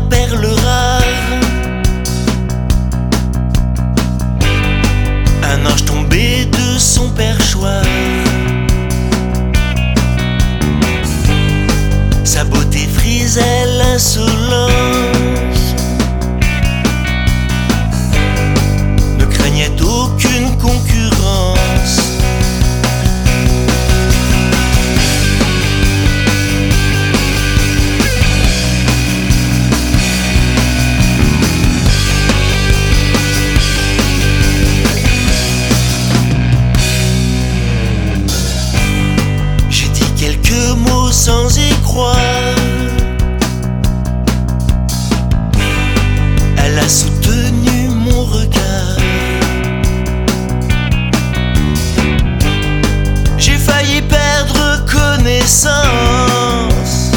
perles rares. Un ange tombé de son perchoir. Sa beauté frisait l'insolence, ne craignait aucune concurrence. J'ai dit quelques mots sans y croire. Elle a soutenu mon regard. J'ai failli perdre connaissance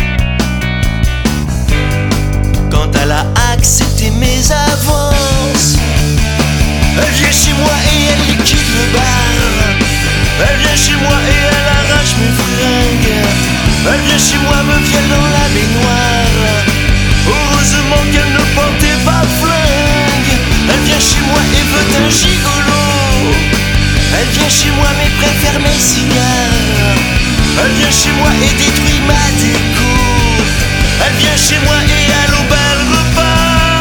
quand elle a accepté mes avances. Elle vient chez moi et elle liquide le bar. Elle vient chez moi et elle arrache mes fringues. Elle vient chez moi, me viole dans la baignoire. Heureusement qu'elle ne portait pas flingue. Elle vient chez moi et veut un gigolo. Elle vient chez moi mais préfère mes cigares. Elle vient chez moi et détruit ma déco. Elle vient chez moi et à l'eau bel repas.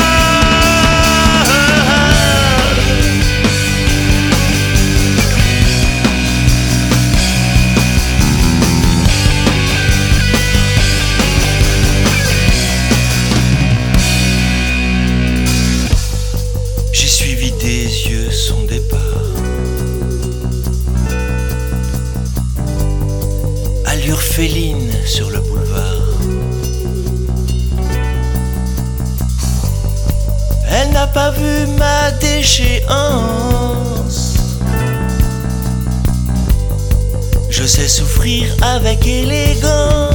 J'ai suivi des yeux son départ. Allure féline sur le boulevard. Elle n'a pas vu ma déchéance. Je sais souffrir avec élégance.